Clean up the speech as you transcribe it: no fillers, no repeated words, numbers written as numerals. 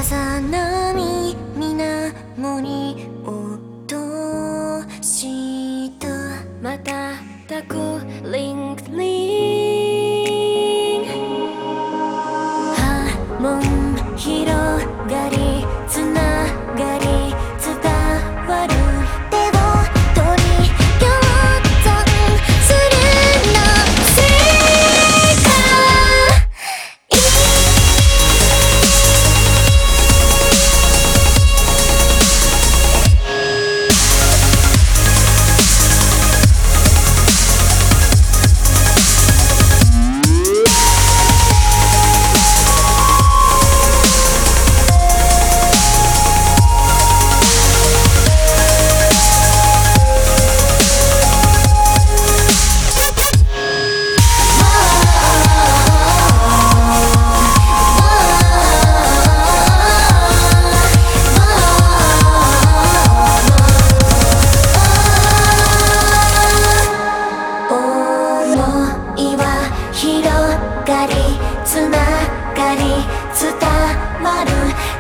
さない水面に落とした瞬くリンクリン波紋広がりつながり伝わる手を取り共存するの世界広がりつながり伝わる